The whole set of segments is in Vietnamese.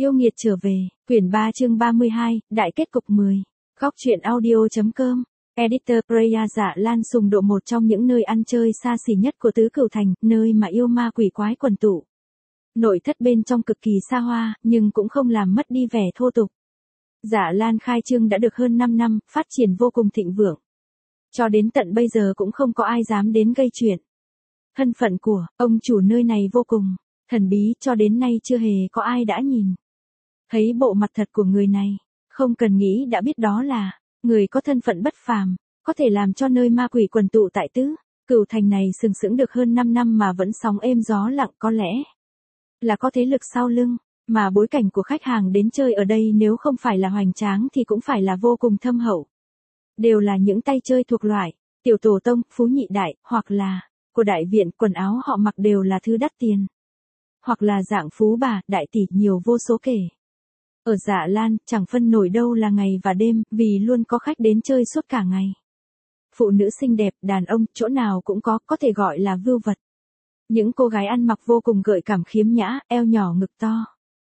Yêu nghiệt trở về, quyển 3 chương 32, đại kết cục 10. Góc truyện audio.com. Editor Preya Dạ Lan Sùng Độ, một trong những nơi ăn chơi xa xỉ nhất của Tứ Cửu Thành, nơi mà yêu ma quỷ quái quần tụ. Nội thất bên trong cực kỳ xa hoa, nhưng cũng không làm mất đi vẻ thô tục. Dạ Lan khai trương đã được hơn 5 năm, phát triển vô cùng thịnh vượng. Cho đến tận bây giờ cũng không có ai dám đến gây chuyện. Thân phận của ông chủ nơi này vô cùng thần bí, cho đến nay chưa hề có ai đã nhìn thấy bộ mặt thật của người này, không cần nghĩ đã biết đó là người có thân phận bất phàm, có thể làm cho nơi ma quỷ quần tụ tại Tứ Cửu Thành này sừng sững được hơn 5 năm mà vẫn sóng êm gió lặng, có lẽ là có thế lực sau lưng, mà bối cảnh của khách hàng đến chơi ở đây nếu không phải là hoành tráng thì cũng phải là vô cùng thâm hậu. Đều là những tay chơi thuộc loại tiểu tổ tông, phú nhị đại, hoặc là của đại viện, quần áo họ mặc đều là thứ đắt tiền. Hoặc là dạng phú bà, đại tỷ, nhiều vô số kể. Ở Dạ Lan, chẳng phân nổi đâu là ngày và đêm, vì luôn có khách đến chơi suốt cả ngày. Phụ nữ xinh đẹp, đàn ông, chỗ nào cũng có thể gọi là vưu vật. Những cô gái ăn mặc vô cùng gợi cảm khiếm nhã, eo nhỏ ngực to.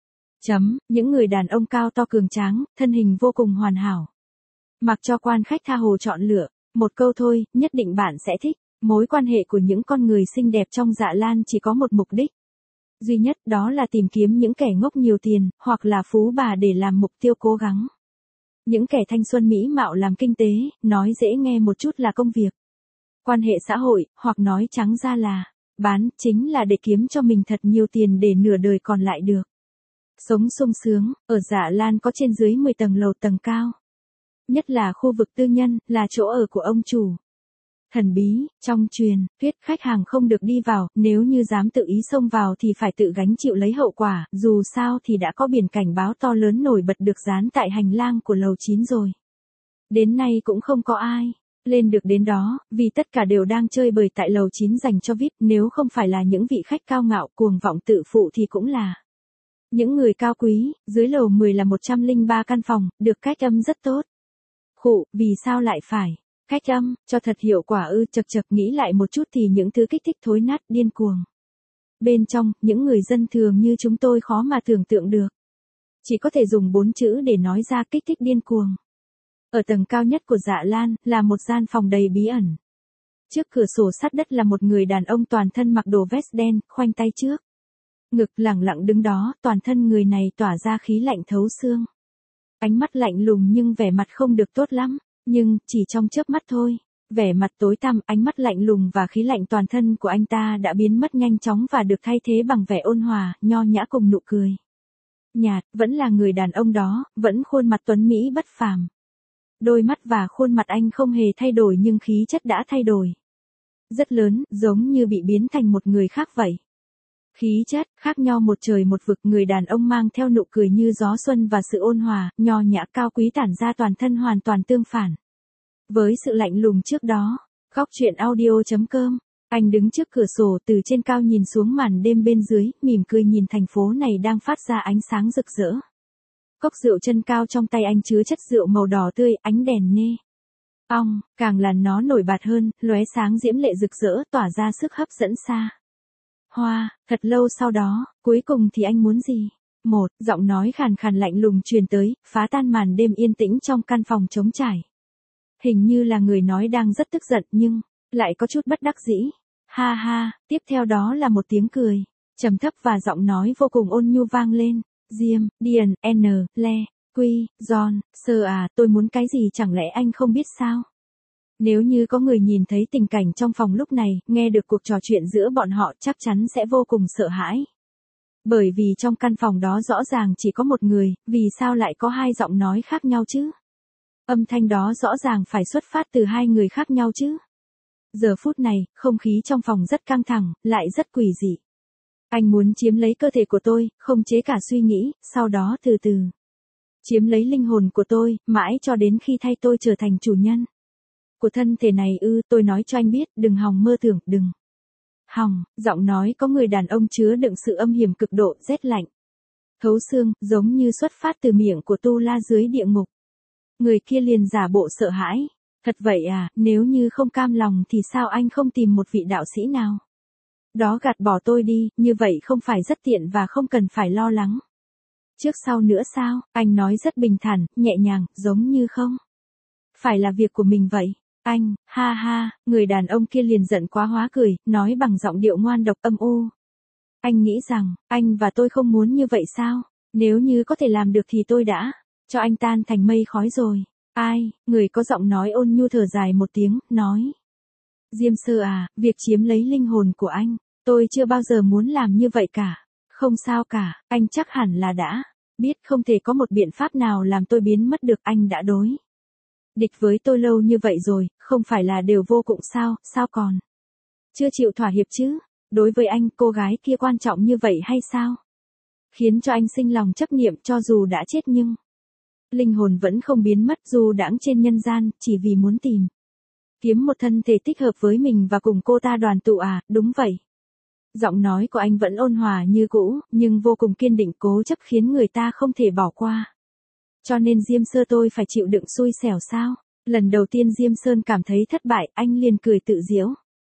Những người đàn ông cao to cường tráng, thân hình vô cùng hoàn hảo. Mặc cho quan khách tha hồ chọn lựa, một câu thôi, nhất định bạn sẽ thích. Mối quan hệ của những con người xinh đẹp trong Dạ Lan chỉ có một mục đích duy nhất, đó là tìm kiếm những kẻ ngốc nhiều tiền, hoặc là phú bà để làm mục tiêu cố gắng. Những kẻ thanh xuân mỹ mạo làm kinh tế, nói dễ nghe một chút là công việc, quan hệ xã hội, hoặc nói trắng ra là bán, chính là để kiếm cho mình thật nhiều tiền để nửa đời còn lại được sống sung sướng. Ở Dạ Lan có trên dưới 10 tầng lầu tầng cao. Nhất là khu vực tư nhân, là chỗ ở của ông chủ. Thần bí, trong truyền thuyết khách hàng không được đi vào, nếu như dám tự ý xông vào thì phải tự gánh chịu lấy hậu quả, dù sao thì đã có biển cảnh báo to lớn nổi bật được dán tại hành lang của lầu 9 rồi. Đến nay cũng không có ai lên được đến đó, vì tất cả đều đang chơi bời tại lầu 9 dành cho VIP, nếu không phải là những vị khách cao ngạo cuồng vọng tự phụ thì cũng là những người cao quý. Dưới lầu 10 là 103 căn phòng, được cách âm rất tốt. Vì sao lại phải cách âm cho thật hiệu quả chật nghĩ lại một chút thì những thứ kích thích thối nát điên cuồng bên trong, những người dân thường như chúng tôi khó mà tưởng tượng được. Chỉ có thể dùng 4 chữ để nói ra: kích thích điên cuồng. Ở tầng cao nhất của Dạ Lan, là một gian phòng đầy bí ẩn. Trước cửa sổ sát đất là một người đàn ông toàn thân mặc đồ vest đen, khoanh tay trước ngực, lẳng lặng đứng đó, toàn thân người này tỏa ra khí lạnh thấu xương. Ánh mắt lạnh lùng nhưng vẻ mặt không được tốt lắm. Nhưng, chỉ trong chớp mắt thôi, vẻ mặt tối tăm, ánh mắt lạnh lùng và khí lạnh toàn thân của anh ta đã biến mất nhanh chóng và được thay thế bằng vẻ ôn hòa, nho nhã cùng nụ cười nhạt. Vẫn là người đàn ông đó, vẫn khuôn mặt tuấn mỹ bất phàm. Đôi mắt và khuôn mặt anh không hề thay đổi nhưng khí chất đã thay đổi rất lớn, giống như bị biến thành một người khác vậy. Khí chất khác nhau một trời một vực. Người đàn ông mang theo nụ cười như gió xuân và sự ôn hòa, nho nhã cao quý tản ra toàn thân hoàn toàn tương phản với sự lạnh lùng trước đó. Góc truyện audio.com. Anh đứng trước cửa sổ, từ trên cao nhìn xuống màn đêm bên dưới, mỉm cười nhìn thành phố này đang phát ra ánh sáng rực rỡ. Cốc rượu chân cao trong tay anh chứa chất rượu màu đỏ tươi, ánh đèn nê ong càng làm nó nổi bật hơn, lóe sáng diễm lệ rực rỡ, tỏa ra sức hấp dẫn xa hoa. Thật lâu sau đó, cuối cùng thì anh muốn gì? Một giọng nói khàn khàn lạnh lùng truyền tới, phá tan màn đêm yên tĩnh trong căn phòng trống trải. Hình như là người nói đang rất tức giận nhưng lại có chút bất đắc dĩ. Ha ha. Tiếp theo đó là một tiếng cười trầm thấp và giọng nói vô cùng ôn nhu vang lên. Diêm, Điền, Le, Quy, John, Sơ à, tôi muốn cái gì chẳng lẽ anh không biết sao? Nếu như có người nhìn thấy tình cảnh trong phòng lúc này, nghe được cuộc trò chuyện giữa bọn họ, chắc chắn sẽ vô cùng sợ hãi. Bởi vì trong căn phòng đó rõ ràng chỉ có một người, vì sao lại có hai giọng nói khác nhau chứ? Âm thanh đó rõ ràng phải xuất phát từ hai người khác nhau chứ. Giờ phút này, không khí trong phòng rất căng thẳng, lại rất quỷ dị. Anh muốn chiếm lấy cơ thể của tôi, không chế cả suy nghĩ, sau đó từ từ chiếm lấy linh hồn của tôi, mãi cho đến khi thay tôi trở thành chủ nhân của thân thể này tôi nói cho anh biết, đừng hòng mơ tưởng, đừng hòng. Giọng nói có người đàn ông chứa đựng sự âm hiểm cực độ, rét lạnh thấu xương, giống như xuất phát từ miệng của Tu La dưới địa ngục. Người kia liền giả bộ sợ hãi. Thật vậy à, nếu như không cam lòng thì sao anh không tìm một vị đạo sĩ nào đó gạt bỏ tôi đi, như vậy không phải rất tiện và không cần phải lo lắng Trước sau nữa sao? Anh nói rất bình thản, nhẹ nhàng, giống như không phải là việc của mình vậy. Anh, ha ha, người đàn ông kia liền giận quá hóa cười, nói bằng giọng điệu ngoan độc âm u. Anh nghĩ rằng, anh và tôi không muốn như vậy sao? Nếu như có thể làm được thì tôi đã cho anh tan thành mây khói rồi. Ai, người có giọng nói ôn nhu thở dài một tiếng, nói. Diêm Sơ à, việc chiếm lấy linh hồn của anh, tôi chưa bao giờ muốn làm như vậy cả. Không sao cả, anh chắc hẳn là đã biết không thể có một biện pháp nào làm tôi biến mất được. Anh đã đối địch với tôi lâu như vậy rồi, không phải là đều vô dụng sao còn chưa chịu thỏa hiệp chứ? Đối với anh, cô gái kia quan trọng như vậy hay sao? Khiến cho anh sinh lòng chấp niệm, cho dù đã chết nhưng linh hồn vẫn không biến mất, dù đãng trên nhân gian, chỉ vì muốn tìm kiếm một thân thể thích hợp với mình và cùng cô ta đoàn tụ à? Đúng vậy. Giọng nói của anh vẫn ôn hòa như cũ, nhưng vô cùng kiên định cố chấp khiến người ta không thể bỏ qua. Cho nên Diêm Sơ tôi phải chịu đựng xui xẻo sao? Lần đầu tiên Diêm Sơn cảm thấy thất bại, anh liền cười tự giễu.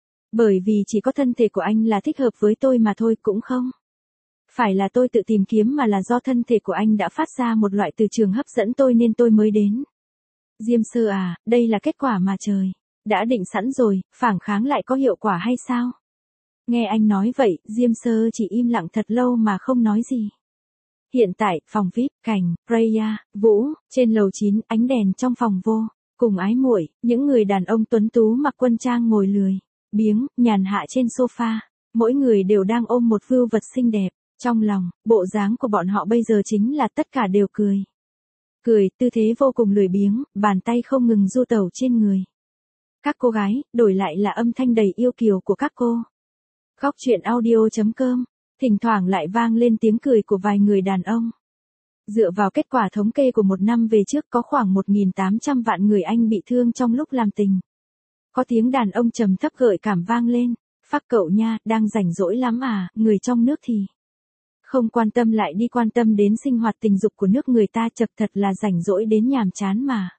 Bởi vì chỉ có thân thể của anh là thích hợp với tôi mà thôi, cũng không phải là tôi tự tìm kiếm mà là do thân thể của anh đã phát ra một loại từ trường hấp dẫn tôi nên tôi mới đến. Diêm Sơ à, đây là kết quả mà trời đã định sẵn rồi, phản kháng lại có hiệu quả hay sao? Nghe anh nói vậy, Diêm Sơ chỉ im lặng thật lâu mà không nói gì. Hiện tại, phòng VIP, cảnh, Freya, Vũ, trên lầu 9, ánh đèn trong phòng vô cùng ái muội, những người đàn ông tuấn tú mặc quân trang ngồi lười biếng, nhàn hạ trên sofa, mỗi người đều đang ôm một vưu vật xinh đẹp. Trong lòng, bộ dáng của bọn họ bây giờ chính là tất cả đều cười. Cười, tư thế vô cùng lười biếng, bàn tay không ngừng du tẩu trên người các cô gái, đổi lại là âm thanh đầy yêu kiều của các cô. Góc truyện audio.com, thỉnh thoảng lại vang lên tiếng cười của vài người đàn ông. Dựa vào kết quả thống kê của một năm về trước có khoảng 1.800 vạn người Anh bị thương trong lúc làm tình. Có tiếng đàn ông trầm thấp gợi cảm vang lên. Phác cậu nha, đang rảnh rỗi lắm à, người trong nước thì không quan tâm lại đi quan tâm đến sinh hoạt tình dục của nước người ta, chật thật là rảnh rỗi đến nhàm chán mà.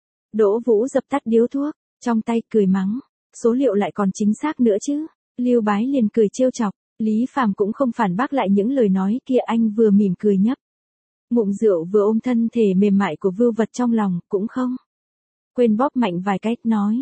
Đỗ Vũ dập tắt điếu thuốc, trong tay cười mắng. Số liệu lại còn chính xác nữa chứ. Lưu Bái liền cười trêu chọc. Lý Phàm cũng không phản bác lại những lời nói kia, anh vừa mỉm cười nhấp ngụm rượu vừa ôm thân thể mềm mại của vưu vật trong lòng, cũng không quên bóp mạnh vài cái,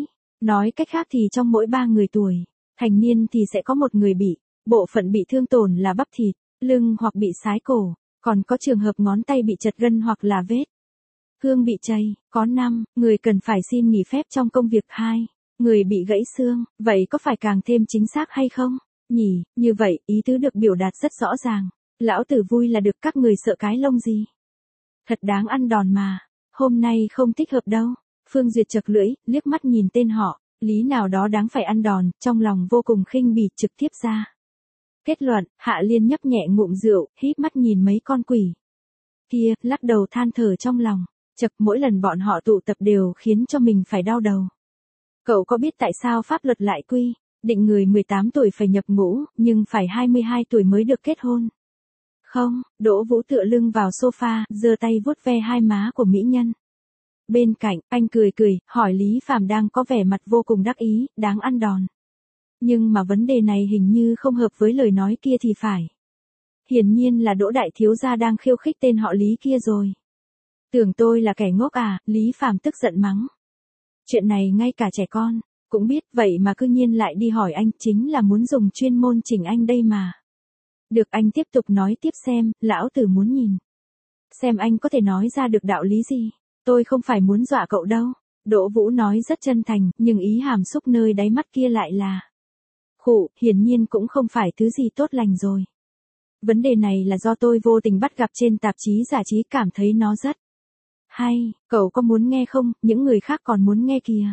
nói cách khác thì trong mỗi 3 người tuổi thành niên thì sẽ có một người bị bộ phận bị thương tổn là bắp thịt, lưng hoặc bị sái cổ, còn có trường hợp ngón tay bị chật gân hoặc là vết thương bị chày, có 5 người cần phải xin nghỉ phép trong công việc, 2 người bị gãy xương, vậy có phải càng thêm chính xác hay không? Nhỉ, như vậy, ý tứ được biểu đạt rất rõ ràng. Lão tử vui là được, các người sợ cái lông gì? Thật đáng ăn đòn mà. Hôm nay không thích hợp đâu. Phương Duyệt chật lưỡi, liếc mắt nhìn tên họ, lý nào đó đáng phải ăn đòn, trong lòng vô cùng khinh bỉ, trực tiếp ra kết luận. Hạ Liên nhấp nhẹ ngụm rượu, híp mắt nhìn mấy con quỷ kia, lắc đầu than thở trong lòng. Chật, mỗi lần bọn họ tụ tập đều khiến cho mình phải đau đầu. Cậu có biết tại sao pháp luật lại quy định người 18 tuổi phải nhập ngũ, nhưng phải 22 tuổi mới được kết hôn? Không, Đỗ Vũ tựa lưng vào sofa, giơ tay vuốt ve hai má của mỹ nhân. Bên cạnh, anh cười cười, hỏi Lý Phàm đang có vẻ mặt vô cùng đắc ý, đáng ăn đòn. Nhưng mà vấn đề này hình như không hợp với lời nói kia thì phải. Hiển nhiên là Đỗ đại thiếu gia đang khiêu khích tên họ Lý kia rồi. Tưởng tôi là kẻ ngốc à? Lý Phàm tức giận mắng. Chuyện này ngay cả trẻ con cũng biết, vậy mà cư nhiên lại đi hỏi anh, chính là muốn dùng chuyên môn chỉnh anh đây mà. Được, anh tiếp tục nói tiếp xem, lão tử muốn nhìn xem anh có thể nói ra được đạo lý gì. Tôi không phải muốn dọa cậu đâu. Đỗ Vũ nói rất chân thành, nhưng ý hàm xúc nơi đáy mắt kia lại là khụ, hiển nhiên cũng không phải thứ gì tốt lành rồi. Vấn đề này là do tôi vô tình bắt gặp trên tạp chí giải trí, cảm thấy nó rất hay, cậu có muốn nghe không? Những người khác còn muốn nghe kìa.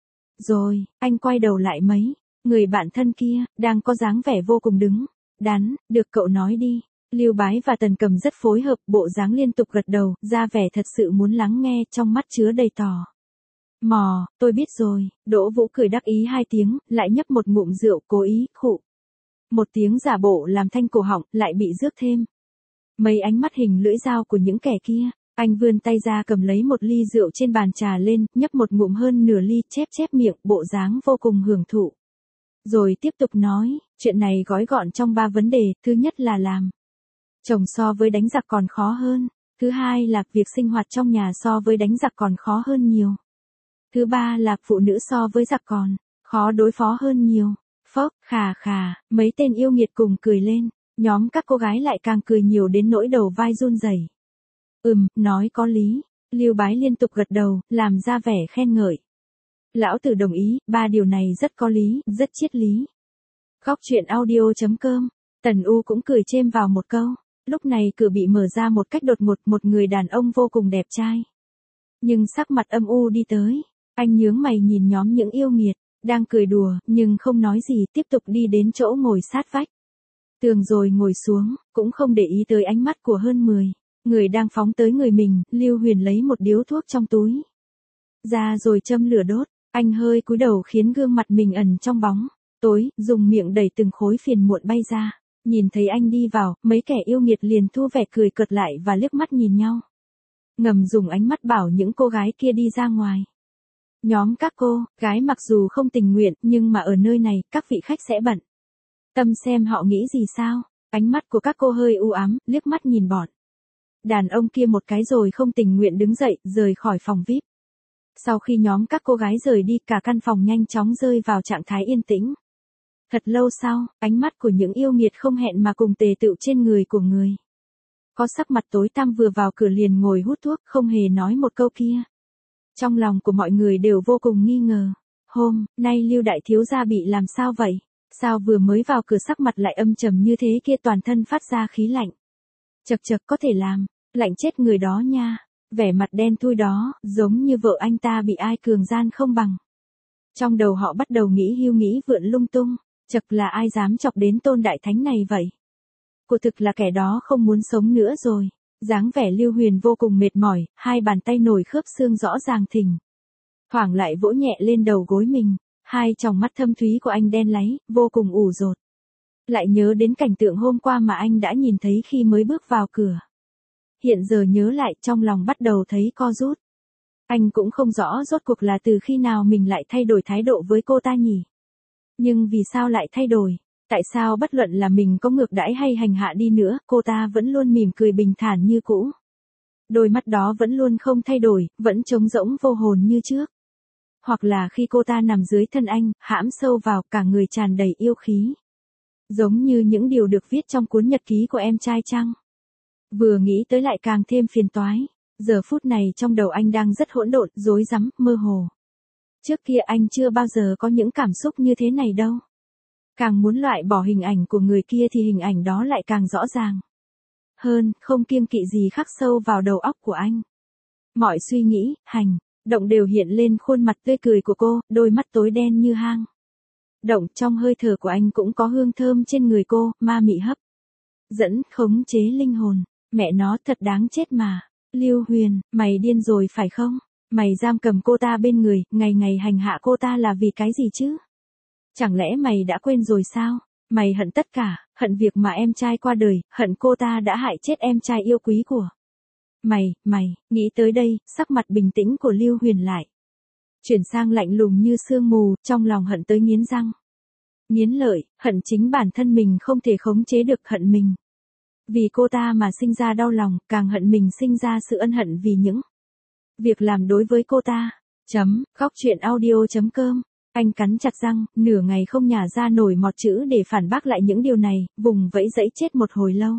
Rồi, anh quay đầu lại mấy người bạn thân kia, đang có dáng vẻ vô cùng đứng đắn, được cậu nói đi. Lưu Bái và Tần Cầm rất phối hợp, bộ dáng liên tục gật đầu, ra vẻ thật sự muốn lắng nghe, trong mắt chứa đầy tò mò. Tôi biết rồi. Đỗ Vũ cười đắc ý 2 tiếng, lại nhấp một ngụm rượu, cố ý khụ một tiếng giả bộ làm thanh cổ họng, lại bị rước thêm mấy ánh mắt hình lưỡi dao của những kẻ kia. Anh vươn tay ra cầm lấy một ly rượu trên bàn trà lên, nhấp một ngụm hơn nửa ly, chép miệng, bộ dáng vô cùng hưởng thụ. Rồi tiếp tục nói, chuyện này gói gọn trong 3 vấn đề, thứ nhất là làm Chồng so với đánh giặc còn khó hơn. Thứ hai là việc sinh hoạt trong nhà so với đánh giặc còn khó hơn nhiều. Thứ ba là phụ nữ so với giặc còn khó đối phó hơn nhiều. Phốc, khà khà, mấy tên yêu nghiệt cùng cười lên, nhóm các cô gái lại càng cười nhiều đến nỗi đầu vai run rẩy. Nói có lý, Lưu Bái liên tục gật đầu, làm ra vẻ khen ngợi. Lão tử đồng ý, 3 điều này rất có lý, rất triết lý. Góc truyện audio.com, Tần U cũng cười chêm vào một câu. Lúc này cửa bị mở ra một cách đột ngột, một người đàn ông vô cùng đẹp trai. Nhưng sắc mặt âm u đi tới, anh nhướng mày nhìn nhóm những yêu nghiệt, đang cười đùa, nhưng không nói gì, tiếp tục đi đến chỗ ngồi sát vách tường rồi ngồi xuống, cũng không để ý tới ánh mắt của hơn 10 người đang phóng tới người mình. Lưu Huyền lấy một điếu thuốc trong túi ra rồi châm lửa đốt, anh hơi cúi đầu khiến gương mặt mình ẩn trong bóng tối, dùng miệng đẩy từng khối phiền muộn bay ra. Nhìn thấy anh đi vào, mấy kẻ yêu nghiệt liền thu vẻ cười cợt lại và liếc mắt nhìn nhau. Ngầm dùng ánh mắt bảo những cô gái kia đi ra ngoài. Nhóm các cô gái mặc dù không tình nguyện, nhưng mà ở nơi này, các vị khách sẽ bận tâm xem họ nghĩ gì sao. Ánh mắt của các cô hơi u ám, liếc mắt nhìn bọn đàn ông kia một cái rồi không tình nguyện đứng dậy, rời khỏi phòng VIP. Sau khi nhóm các cô gái rời đi, cả căn phòng nhanh chóng rơi vào trạng thái yên tĩnh. Thật lâu sau, ánh mắt của những yêu nghiệt không hẹn mà cùng tề tựu trên người của người có sắc mặt tối tăm vừa vào cửa liền ngồi hút thuốc, không hề nói một câu kia. Trong lòng của mọi người đều vô cùng nghi ngờ. Hôm nay Lưu đại thiếu gia bị làm sao vậy? Sao vừa mới vào cửa sắc mặt lại âm trầm như thế kia, toàn thân phát ra khí lạnh. Chậc chậc, có thể làm lạnh chết người đó nha. Vẻ mặt đen thui đó, giống như vợ anh ta bị ai cường gian không bằng. Trong đầu họ bắt đầu nghĩ hiu nghĩ vượn lung tung. Chậc, là ai dám chọc đến Tôn đại thánh này vậy? Cô thực là kẻ đó không muốn sống nữa rồi. Dáng vẻ Lưu Huyền vô cùng mệt mỏi, hai bàn tay nổi khớp xương rõ ràng thình thoảng lại vỗ nhẹ lên đầu gối mình. Hai tròng mắt thâm thúy của anh đen láy, vô cùng ủ rột. Lại nhớ đến cảnh tượng hôm qua mà anh đã nhìn thấy khi mới bước vào cửa. Hiện giờ nhớ lại, trong lòng bắt đầu thấy co rút. Anh cũng không rõ rốt cuộc là từ khi nào mình lại thay đổi thái độ với cô ta nhỉ? Nhưng vì sao lại thay đổi? Tại sao bất luận là mình có ngược đãi hay hành hạ đi nữa, cô ta vẫn luôn mỉm cười bình thản như cũ? Đôi mắt đó vẫn luôn không thay đổi, vẫn trống rỗng vô hồn như trước. Hoặc là khi cô ta nằm dưới thân anh, hãm sâu vào, cả người tràn đầy yêu khí. Giống như những điều được viết trong cuốn nhật ký của em trai chăng? Vừa nghĩ tới lại càng thêm phiền toái. Giờ phút này trong đầu anh đang rất hỗn độn, rối rắm, mơ hồ. Trước kia anh chưa bao giờ có những cảm xúc như thế này đâu. Càng muốn loại bỏ hình ảnh của người kia thì hình ảnh đó lại càng rõ ràng hơn, không kiêng kỵ gì khắc sâu vào đầu óc của anh. Mọi suy nghĩ, hành động đều hiện lên khuôn mặt tươi cười của cô, đôi mắt tối đen như hang động. Trong hơi thở của anh cũng có hương thơm trên người cô, ma mị hấp dẫn, khống chế linh hồn. Mẹ nó, thật đáng chết mà. Lưu Huyền, mày điên rồi phải không? Mày giam cầm cô ta bên người, ngày ngày hành hạ cô ta là vì cái gì chứ? Chẳng lẽ mày đã quên rồi sao? Mày hận tất cả, hận việc mà em trai qua đời, hận cô ta đã hại chết em trai yêu quý của mày, nghĩ tới đây, sắc mặt bình tĩnh của Lưu Huyền lại chuyển sang lạnh lùng như sương mù, trong lòng hận tới nghiến răng nghiến lợi, hận chính bản thân mình không thể khống chế được, hận mình vì cô ta mà sinh ra đau lòng, càng hận mình sinh ra sự ân hận vì những việc làm đối với cô ta. Góc truyện audio.com. Anh cắn chặt răng, nửa ngày không nhả ra nổi một chữ để phản bác lại những điều này, vùng vẫy dẫy chết một hồi lâu.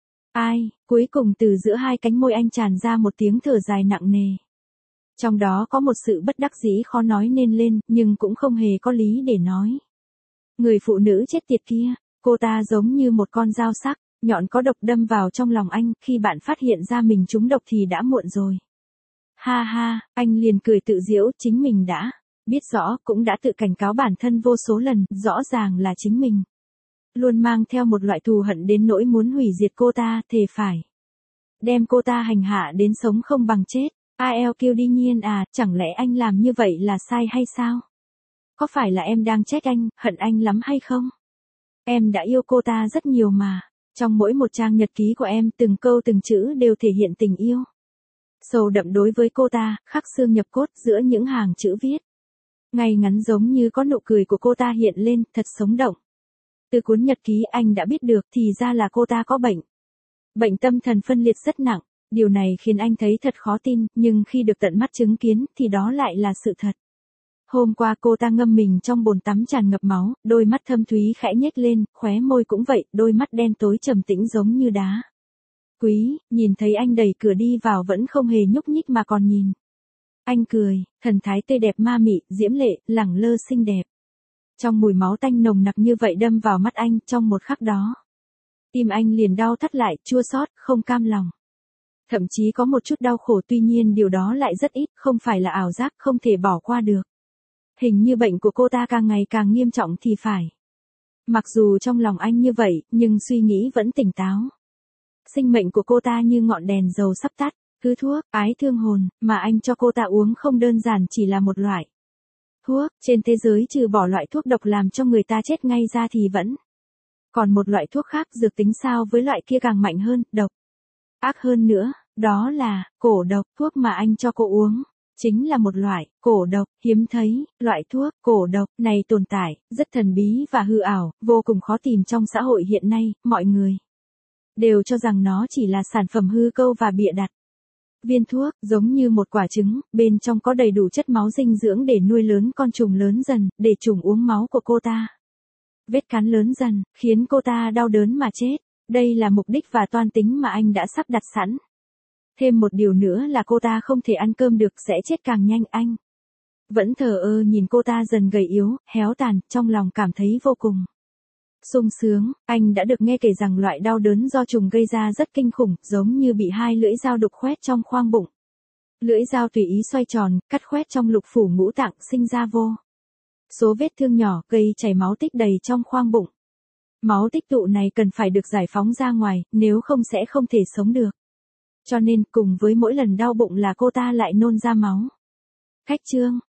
Cuối cùng từ giữa hai cánh môi anh tràn ra một tiếng thở dài nặng nề. Trong đó có một sự bất đắc dĩ khó nói nên lên, nhưng cũng không hề có lý để nói. Người phụ nữ chết tiệt kia, cô ta giống như một con dao sắc, nhọn có độc đâm vào trong lòng anh, khi bạn phát hiện ra mình trúng độc thì đã muộn rồi. Ha ha, anh liền cười tự giễu, chính mình đã biết rõ, cũng đã tự cảnh cáo bản thân vô số lần, rõ ràng là chính mình luôn mang theo một loại thù hận đến nỗi muốn hủy diệt cô ta, thề phải đem cô ta hành hạ đến sống không bằng chết. ILQ đi nhiên à, chẳng lẽ anh làm như vậy là sai hay sao? Có phải là em đang trách anh, hận anh lắm hay không? Em đã yêu cô ta rất nhiều mà. Trong mỗi một trang nhật ký của em, từng câu từng chữ đều thể hiện tình yêu sâu đậm đối với cô ta, khắc xương nhập cốt giữa những hàng chữ viết ngay ngắn, giống như có nụ cười của cô ta hiện lên, thật sống động. Từ cuốn nhật ký anh đã biết được thì ra là cô ta có bệnh Bệnh tâm thần phân liệt rất nặng, điều này khiến anh thấy thật khó tin, nhưng khi được tận mắt chứng kiến thì đó lại là sự thật. Hôm qua cô ta ngâm mình trong bồn tắm tràn ngập máu, đôi mắt thâm thúy khẽ nhếch lên, khóe môi cũng vậy, đôi mắt đen tối trầm tĩnh giống như đá. Quý, nhìn thấy anh đẩy cửa đi vào vẫn không hề nhúc nhích mà còn nhìn. Anh cười, thần thái tươi đẹp ma mị, diễm lệ, lẳng lơ xinh đẹp. Trong mùi máu tanh nồng nặc như vậy đâm vào mắt anh trong một khắc đó. Tim anh liền đau thắt lại, chua xót, không cam lòng. Thậm chí có một chút đau khổ, tuy nhiên điều đó lại rất ít, không phải là ảo giác, không thể bỏ qua được. Hình như bệnh của cô ta càng ngày càng nghiêm trọng thì phải. Mặc dù trong lòng anh như vậy, nhưng suy nghĩ vẫn tỉnh táo. Sinh mệnh của cô ta như ngọn đèn dầu sắp tắt, thứ thuốc, ái thương hồn, mà anh cho cô ta uống không đơn giản chỉ là một loại thuốc, trên thế giới trừ bỏ loại thuốc độc làm cho người ta chết ngay ra thì vẫn còn một loại thuốc khác dược tính sao với loại kia càng mạnh hơn, độc. Ác hơn nữa, đó là cổ độc, thuốc mà anh cho cô uống. Chính là một loại cổ độc hiếm thấy, loại thuốc cổ độc này tồn tại, rất thần bí và hư ảo, vô cùng khó tìm trong xã hội hiện nay, mọi người đều cho rằng nó chỉ là sản phẩm hư cấu và bịa đặt. Viên thuốc, giống như một quả trứng, bên trong có đầy đủ chất máu dinh dưỡng để nuôi lớn con trùng lớn dần, để trùng uống máu của cô ta. Vết cắn lớn dần, khiến cô ta đau đớn mà chết. Đây là mục đích và toan tính mà anh đã sắp đặt sẵn. Thêm một điều nữa là cô ta không thể ăn cơm được, sẽ chết càng nhanh. Anh vẫn thờ ơ nhìn cô ta dần gầy yếu, héo tàn, trong lòng cảm thấy vô cùng sung sướng. Anh đã được nghe kể rằng loại đau đớn do trùng gây ra rất kinh khủng, giống như bị hai lưỡi dao đục khoét trong khoang bụng. Lưỡi dao tùy ý xoay tròn, cắt khoét trong lục phủ ngũ tạng, sinh ra vô số vết thương nhỏ, gây chảy máu tích đầy trong khoang bụng. Máu tích tụ này cần phải được giải phóng ra ngoài, nếu không sẽ không thể sống được. Cho nên, cùng với mỗi lần đau bụng là cô ta lại nôn ra máu. Khách trương,